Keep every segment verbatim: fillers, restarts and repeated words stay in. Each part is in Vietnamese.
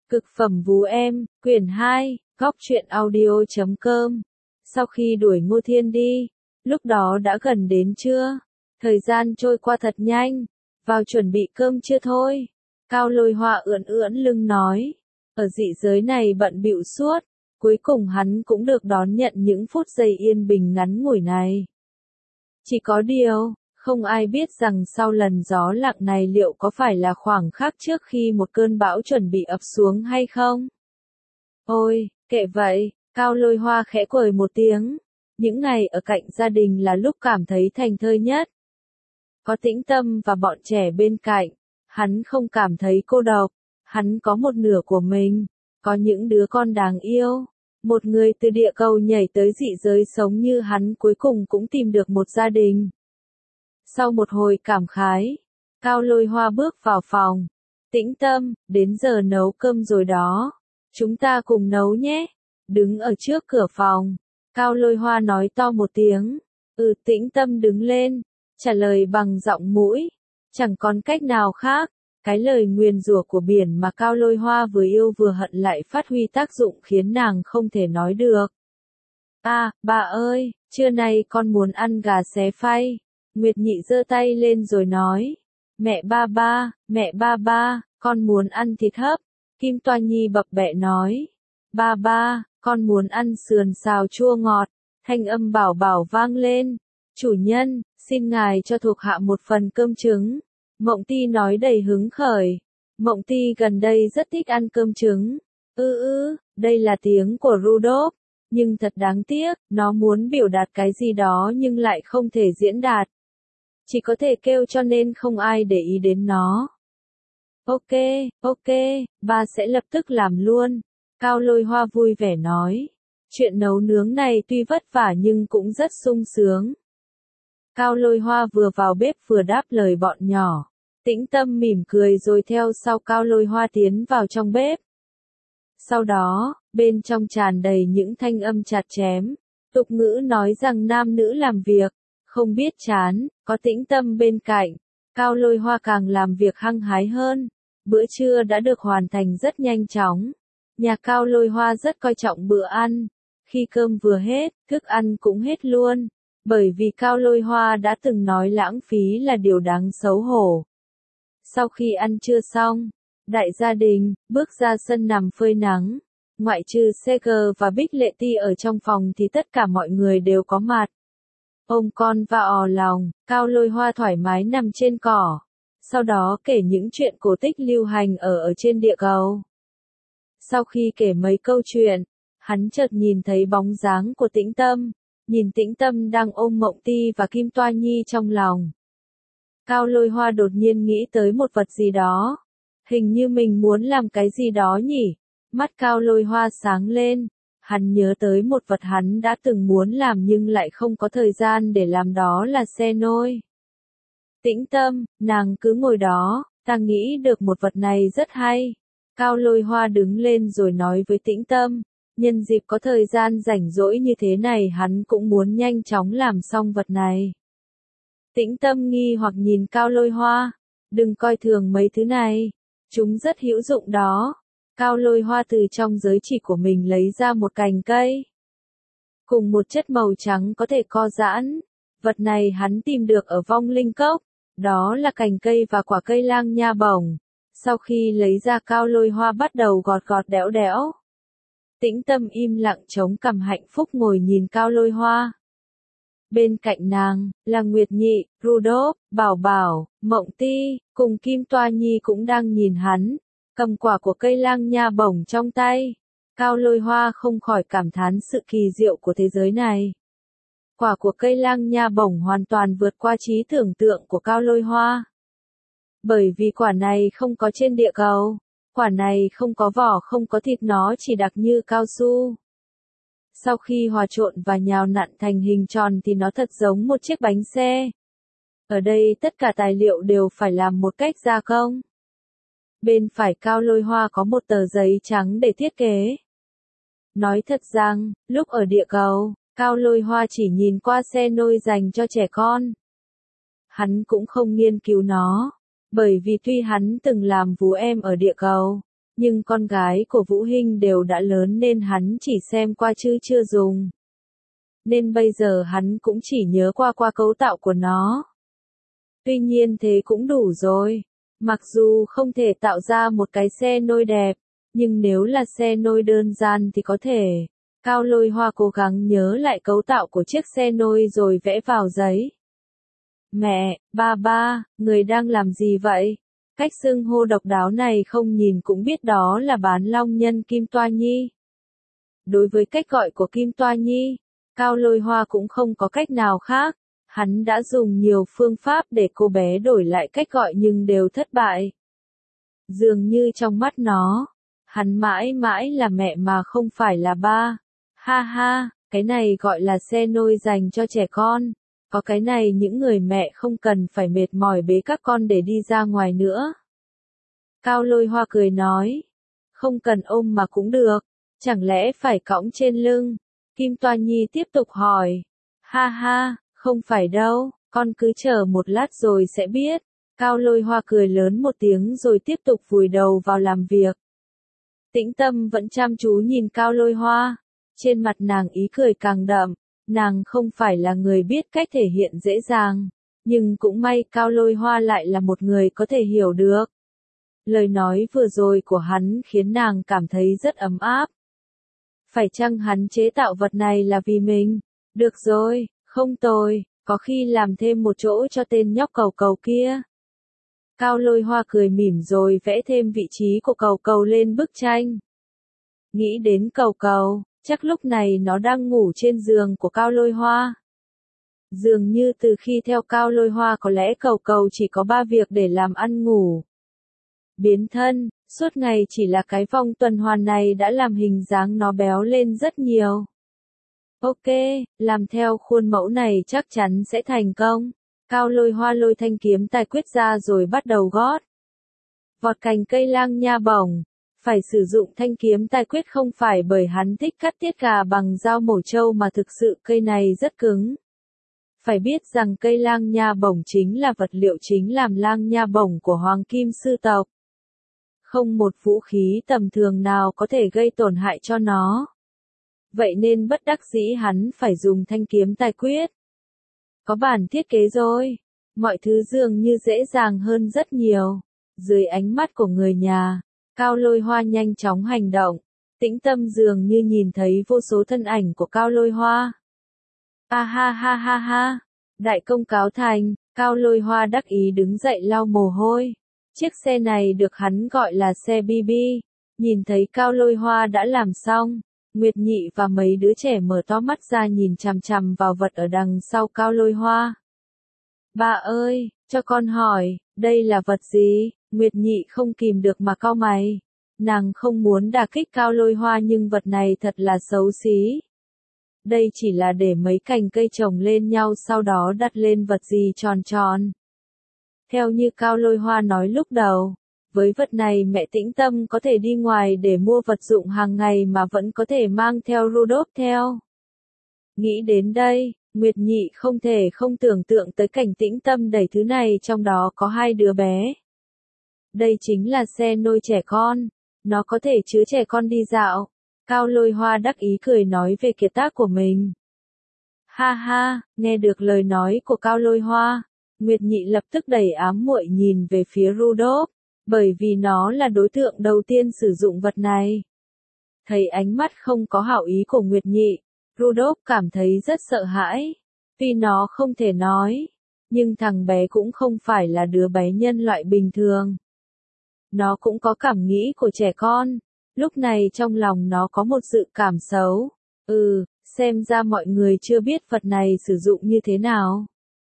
Cực phẩm vú em, quyển hai, góc truyện audio chấm com. Sau khi đuổi Ngô Thiên đi, lúc đó đã gần đến trưa. Thời gian trôi qua thật nhanh, vào chuẩn bị cơm trưa thôi. Cao Lôi Hoa ưỡn ưỡn lưng nói, ở dị giới này bận bịu suốt, cuối cùng hắn cũng được đón nhận những phút giây yên bình ngắn ngủi này. Chỉ có điều, không ai biết rằng sau lần gió lặng này liệu có phải là khoảng khắc trước khi một cơn bão chuẩn bị ập xuống hay không? Ôi, kệ vậy, Cao Lôi Hoa khẽ cười một tiếng. Những ngày ở cạnh gia đình là lúc cảm thấy thành thơi nhất. Có Tĩnh Tâm và bọn trẻ bên cạnh, hắn không cảm thấy cô độc. Hắn có một nửa của mình, có những đứa con đáng yêu. Một người từ địa cầu nhảy tới dị giới sống như hắn cuối cùng cũng tìm được một gia đình. Sau một hồi cảm khái, Cao Lôi Hoa bước vào phòng. Tĩnh Tâm, đến giờ nấu cơm rồi đó. Chúng ta cùng nấu nhé. Đứng ở trước cửa phòng, Cao Lôi Hoa nói to một tiếng. Ừ, Tĩnh Tâm đứng lên, trả lời bằng giọng mũi. Chẳng còn cách nào khác. Cái lời nguyền rủa của biển mà Cao Lôi Hoa vừa yêu vừa hận lại phát huy tác dụng khiến nàng không thể nói được. À, bà ơi, trưa nay con muốn ăn gà xé phay. Nguyệt Nhị giơ tay lên rồi nói. Mẹ ba ba, mẹ ba ba, con muốn ăn thịt hấp. Kim Toa Nhi bập bẹ nói. Ba ba, con muốn ăn sườn xào chua ngọt. Thanh âm Bảo Bảo vang lên. Chủ nhân, xin ngài cho thuộc hạ một phần cơm trứng. Mộng Ti nói đầy hứng khởi. Mộng Ti gần đây rất thích ăn cơm trứng. Ư ư, đây là tiếng của Rudolph. Nhưng thật đáng tiếc, nó muốn biểu đạt cái gì đó nhưng lại không thể diễn đạt. Chỉ có thể kêu cho nên không ai để ý đến nó. Ok, ok, ba sẽ lập tức làm luôn. Cao Lôi Hoa vui vẻ nói. Chuyện nấu nướng này tuy vất vả nhưng cũng rất sung sướng. Cao Lôi Hoa vừa vào bếp vừa đáp lời bọn nhỏ. Tĩnh Tâm mỉm cười rồi theo sau Cao Lôi Hoa tiến vào trong bếp. Sau đó, bên trong tràn đầy những thanh âm chặt chém. Tục ngữ nói rằng nam nữ làm việc, không biết chán, có Tĩnh Tâm bên cạnh. Cao Lôi Hoa càng làm việc hăng hái hơn. Bữa trưa đã được hoàn thành rất nhanh chóng. Nhà Cao Lôi Hoa rất coi trọng bữa ăn. Khi cơm vừa hết, thức ăn cũng hết luôn. Bởi vì Cao Lôi Hoa đã từng nói lãng phí là điều đáng xấu hổ. Sau khi ăn trưa xong, đại gia đình bước ra sân nằm phơi nắng. Ngoại trừ Seger và Bích Lệ Ti ở trong phòng thì tất cả mọi người đều có mặt. Ôm con và ò lòng, Cao Lôi Hoa thoải mái nằm trên cỏ. Sau đó kể những chuyện cổ tích lưu hành ở ở trên địa cầu. Sau khi kể mấy câu chuyện, hắn chợt nhìn thấy bóng dáng của Tĩnh Tâm. Nhìn Tĩnh Tâm đang ôm Mộng Ti và Kim Toa Nhi trong lòng. Cao Lôi Hoa đột nhiên nghĩ tới một vật gì đó. Hình như mình muốn làm cái gì đó nhỉ? Mắt Cao Lôi Hoa sáng lên. Hắn nhớ tới một vật hắn đã từng muốn làm nhưng lại không có thời gian để làm, đó là xe nôi. Tĩnh Tâm, nàng cứ ngồi đó, ta nghĩ được một vật này rất hay. Cao Lôi Hoa đứng lên rồi nói với Tĩnh Tâm. Nhân dịp có thời gian rảnh rỗi như thế này hắn cũng muốn nhanh chóng làm xong vật này. Tĩnh Tâm nghi hoặc nhìn Cao Lôi Hoa. Đừng coi thường mấy thứ này. Chúng rất hữu dụng đó. Cao Lôi Hoa từ trong giới chỉ của mình lấy ra một cành cây. Cùng một chất màu trắng có thể co giãn. Vật này hắn tìm được ở Vong Linh Cốc. Đó là cành cây và quả cây lang nha bổng. Sau khi lấy ra Cao Lôi Hoa bắt đầu gọt gọt đẽo đẽo. Tĩnh Tâm im lặng chống cằm hạnh phúc ngồi nhìn Cao Lôi Hoa. Bên cạnh nàng, là Nguyệt Nhị, Rudolph, Bảo Bảo, Mộng Ti, cùng Kim Toa Nhi cũng đang nhìn hắn, cầm quả của cây lang nha bổng trong tay. Cao Lôi Hoa không khỏi cảm thán sự kỳ diệu của thế giới này. Quả của cây lang nha bổng hoàn toàn vượt qua trí tưởng tượng của Cao Lôi Hoa. Bởi vì quả này không có trên địa cầu. Quả này không có vỏ không có thịt, nó chỉ đặc như cao su. Sau khi hòa trộn và nhào nặn thành hình tròn thì nó thật giống một chiếc bánh xe. Ở đây tất cả tài liệu đều phải làm một cách gia công. Bên phải Cao Lôi Hoa có một tờ giấy trắng để thiết kế. Nói thật rằng, lúc ở địa cầu, Cao Lôi Hoa chỉ nhìn qua xe nôi dành cho trẻ con. Hắn cũng không nghiên cứu nó. Bởi vì tuy hắn từng làm vú em ở địa cầu, nhưng con gái của Vũ Hinh đều đã lớn nên hắn chỉ xem qua chứ chưa dùng. Nên bây giờ hắn cũng chỉ nhớ qua qua cấu tạo của nó. Tuy nhiên thế cũng đủ rồi. Mặc dù không thể tạo ra một cái xe nôi đẹp, nhưng nếu là xe nôi đơn giản thì có thể. Cao Lôi Hoa cố gắng nhớ lại cấu tạo của chiếc xe nôi rồi vẽ vào giấy. Mẹ, ba ba, người đang làm gì vậy? Cách xưng hô độc đáo này không nhìn cũng biết đó là bán long nhân Kim Toa Nhi. Đối với cách gọi của Kim Toa Nhi, Cao Lôi Hoa cũng không có cách nào khác. Hắn đã dùng nhiều phương pháp để cô bé đổi lại cách gọi nhưng đều thất bại. Dường như trong mắt nó, hắn mãi mãi là mẹ mà không phải là ba. Ha ha, cái này gọi là xe nôi dành cho trẻ con. Có cái này những người mẹ không cần phải mệt mỏi bế các con để đi ra ngoài nữa. Cao Lôi Hoa cười nói. Không cần ôm mà cũng được. Chẳng lẽ phải cõng trên lưng? Kim Toa Nhi tiếp tục hỏi. Ha ha, không phải đâu, con cứ chờ một lát rồi sẽ biết. Cao Lôi Hoa cười lớn một tiếng rồi tiếp tục vùi đầu vào làm việc. Tĩnh Tâm vẫn chăm chú nhìn Cao Lôi Hoa. Trên mặt nàng ý cười càng đậm. Nàng không phải là người biết cách thể hiện dễ dàng. Nhưng cũng may Cao Lôi Hoa lại là một người có thể hiểu được. Lời nói vừa rồi của hắn khiến nàng cảm thấy rất ấm áp. Phải chăng hắn chế tạo vật này là vì mình? Được rồi, không tồi, có khi làm thêm một chỗ cho tên nhóc cầu cầu kia. Cao Lôi Hoa cười mỉm rồi vẽ thêm vị trí của cầu cầu lên bức tranh. Nghĩ đến cầu cầu, chắc lúc này nó đang ngủ trên giường của Cao Lôi Hoa. Dường như từ khi theo Cao Lôi Hoa có lẽ cầu cầu chỉ có ba việc để làm: ăn ngủ, biến thân. Suốt ngày chỉ là cái vòng tuần hoàn này đã làm hình dáng nó béo lên rất nhiều. Ok, làm theo khuôn mẫu này chắc chắn sẽ thành công. Cao Lôi Hoa lôi thanh kiếm tài quyết ra rồi bắt đầu gót. Vọt cành cây lang nha bổng. Phải sử dụng thanh kiếm tài quyết không phải bởi hắn thích cắt tiết gà bằng dao mổ trâu mà thực sự cây này rất cứng. Phải biết rằng cây lang nha bổng chính là vật liệu chính làm lang nha bổng của Hoàng Kim Sư tộc. Không một vũ khí tầm thường nào có thể gây tổn hại cho nó. Vậy nên bất đắc dĩ hắn phải dùng thanh kiếm tài quyết. Có bản thiết kế rồi. Mọi thứ dường như dễ dàng hơn rất nhiều. Dưới ánh mắt của người nhà, Cao Lôi Hoa nhanh chóng hành động. Tĩnh Tâm dường như nhìn thấy vô số thân ảnh của Cao Lôi Hoa. A ha ha ha ha. Đại công cáo thành, Cao Lôi Hoa đắc ý đứng dậy lau mồ hôi. Chiếc xe này được hắn gọi là xe bê bê. Nhìn thấy Cao Lôi Hoa đã làm xong, Nguyệt Nhị và mấy đứa trẻ mở to mắt ra nhìn chằm chằm vào vật ở đằng sau Cao Lôi Hoa. Bà ơi, cho con hỏi, đây là vật gì? Nguyệt Nhị không kìm được mà cau mày. Nàng không muốn đả kích Cao Lôi Hoa nhưng vật này thật là xấu xí. Đây chỉ là để mấy cành cây trồng lên nhau sau đó đặt lên vật gì tròn tròn. Theo như Cao Lôi Hoa nói lúc đầu, với vật này mẹ Tĩnh Tâm có thể đi ngoài để mua vật dụng hàng ngày mà vẫn có thể mang theo Rudolph theo. Nghĩ đến đây, Nguyệt Nhị không thể không tưởng tượng tới cảnh Tĩnh Tâm đẩy thứ này trong đó có hai đứa bé. Đây chính là xe nôi trẻ con, nó có thể chứa trẻ con đi dạo. Cao Lôi Hoa đắc ý cười nói về kiệt tác của mình. Ha ha, nghe được lời nói của Cao Lôi Hoa, Nguyệt Nhị lập tức đẩy ám muội nhìn về phía Rudolph, bởi vì nó là đối tượng đầu tiên sử dụng vật này. Thấy ánh mắt không có hảo ý của Nguyệt Nhị, Rudolph cảm thấy rất sợ hãi. Tuy nó không thể nói, nhưng thằng bé cũng không phải là đứa bé nhân loại bình thường. Nó cũng có cảm nghĩ của trẻ con. Lúc này trong lòng nó có một sự cảm xấu. Ừ, xem ra mọi người chưa biết vật này sử dụng như thế nào.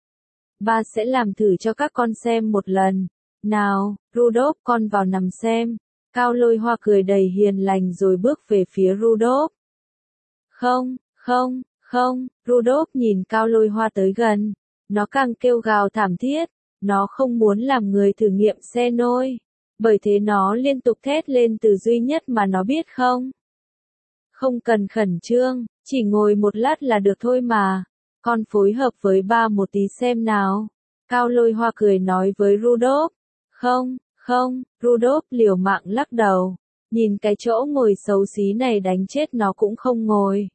Ba sẽ làm thử cho các con xem một lần. Nào, Rudolph con vào nằm xem. Cao Lôi Hoa cười đầy hiền lành rồi bước về phía Rudolph. Không, không, không, Rudolph nhìn Cao Lôi Hoa tới gần. Nó càng kêu gào thảm thiết. Nó không muốn làm người thử nghiệm xe nôi. Bởi thế nó liên tục thét lên từ duy nhất mà nó biết không. Không cần khẩn trương, chỉ ngồi một lát là được thôi mà. Con phối hợp với ba một tí xem nào. Cao Lôi Hoa cười nói với Rudolph. Không, không, Rudolph liều mạng lắc đầu. Nhìn cái chỗ ngồi xấu xí này đánh chết nó cũng không ngồi.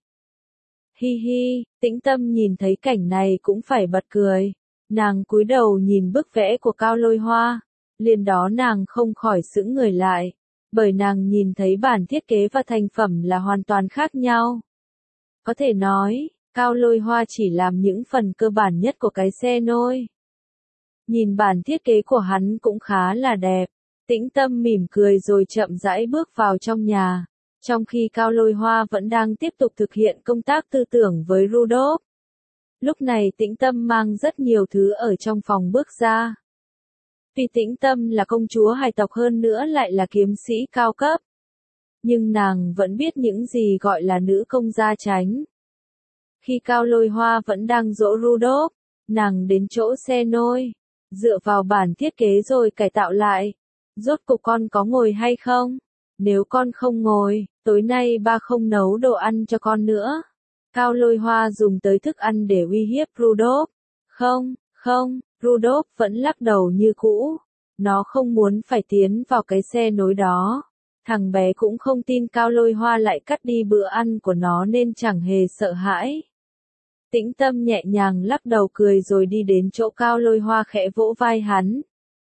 Hi hi, Tĩnh Tâm nhìn thấy cảnh này cũng phải bật cười. Nàng cúi đầu nhìn bức vẽ của Cao Lôi Hoa. Liền đó nàng không khỏi sững người lại. Bởi nàng nhìn thấy bản thiết kế và thành phẩm là hoàn toàn khác nhau. Có thể nói, Cao Lôi Hoa chỉ làm những phần cơ bản nhất của cái xe nôi. Nhìn bản thiết kế của hắn cũng khá là đẹp. Tĩnh Tâm mỉm cười rồi chậm rãi bước vào trong nhà. Trong khi Cao Lôi Hoa vẫn đang tiếp tục thực hiện công tác tư tưởng với Rudolph. Lúc này Tĩnh Tâm mang rất nhiều thứ ở trong phòng bước ra. Tuy Tĩnh Tâm là công chúa hải tộc hơn nữa lại là kiếm sĩ cao cấp. Nhưng nàng vẫn biết những gì gọi là nữ công gia chánh. Khi Cao Lôi Hoa vẫn đang dỗ Rudolph, nàng đến chỗ xe nôi. Dựa vào bản thiết kế rồi cải tạo lại. Rốt cuộc con có ngồi hay không? Nếu con không ngồi, tối nay ba không nấu đồ ăn cho con nữa. Cao Lôi Hoa dùng tới thức ăn để uy hiếp Rudolph. Không, không, Rudolph vẫn lắc đầu như cũ. Nó không muốn phải tiến vào cái xe nối đó. Thằng bé cũng không tin Cao Lôi Hoa lại cắt đi bữa ăn của nó nên chẳng hề sợ hãi. Tĩnh Tâm nhẹ nhàng lắc đầu cười rồi đi đến chỗ Cao Lôi Hoa khẽ vỗ vai hắn.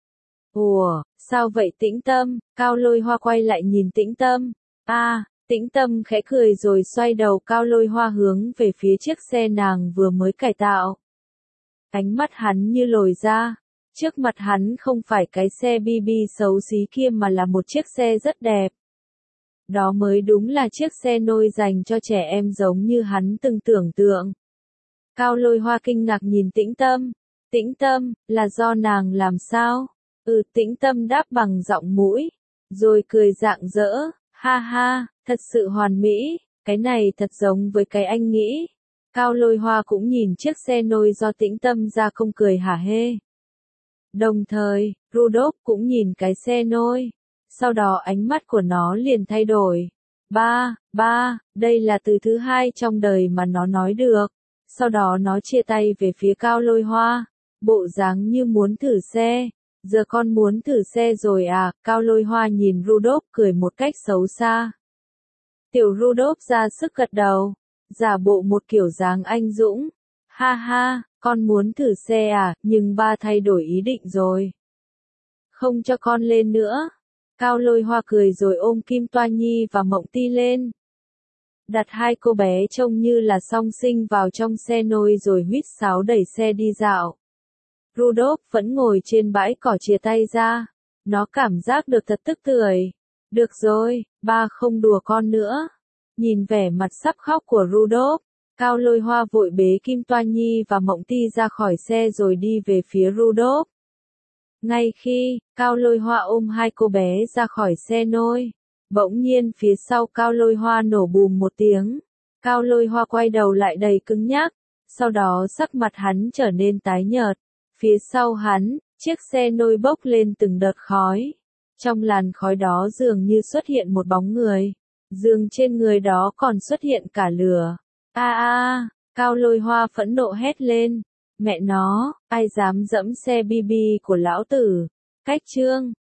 Ủa, sao vậy Tĩnh Tâm? Cao Lôi Hoa quay lại nhìn Tĩnh Tâm. A, à, Tĩnh Tâm khẽ cười rồi xoay đầu Cao Lôi Hoa hướng về phía chiếc xe nàng vừa mới cải tạo. Ánh mắt hắn như lồi ra. Trước mặt hắn không phải cái xe bê bê xấu xí kia mà là một chiếc xe rất đẹp. Đó mới đúng là chiếc xe nôi dành cho trẻ em giống như hắn từng tưởng tượng. Cao Lôi Hoa kinh ngạc nhìn Tĩnh Tâm. Tĩnh Tâm, là do nàng làm sao? Ừ, Tĩnh Tâm đáp bằng giọng mũi. Rồi cười rạng rỡ. Ha ha, thật sự hoàn mỹ. Cái này thật giống với cái anh nghĩ. Cao Lôi Hoa cũng nhìn chiếc xe nôi do Tĩnh Tâm ra không cười hả hê. Đồng thời, Rudolph cũng nhìn cái xe nôi. Sau đó ánh mắt của nó liền thay đổi. Ba, ba, đây là từ thứ hai trong đời mà nó nói được. Sau đó nó chia tay về phía Cao Lôi Hoa. Bộ dáng như muốn thử xe. Giờ con muốn thử xe rồi à? Cao Lôi Hoa nhìn Rudolph cười một cách xấu xa. Tiểu Rudolph ra sức gật đầu. Giả bộ một kiểu dáng anh dũng. Ha ha, con muốn thử xe à? Nhưng ba thay đổi ý định rồi. Không cho con lên nữa. Cao Lôi Hoa cười rồi ôm Kim Toa Nhi và Mộng Ti lên. Đặt hai cô bé trông như là song sinh vào trong xe nôi rồi huýt sáo đẩy xe đi dạo. Rudolph vẫn ngồi trên bãi cỏ chìa tay ra. Nó cảm giác được thật tức tưởi. Được rồi, ba không đùa con nữa. Nhìn vẻ mặt sắp khóc của Rudolph, Cao Lôi Hoa vội bế Kim Toa Nhi và Mộng Ti ra khỏi xe rồi đi về phía Rudolph. Ngay khi Cao Lôi Hoa ôm hai cô bé ra khỏi xe nôi, bỗng nhiên phía sau Cao Lôi Hoa nổ bùm một tiếng. Cao Lôi Hoa quay đầu lại đầy cứng nhắc, sau đó sắc mặt hắn trở nên tái nhợt. Phía sau hắn, chiếc xe nôi bốc lên từng đợt khói. Trong làn khói đó dường như xuất hiện một bóng người. Dường trên người đó còn xuất hiện cả lửa. A a, Cao Lôi Hoa phẫn nộ hét lên. Mẹ nó, ai dám dẫm xe bê bê của lão tử? Cách chương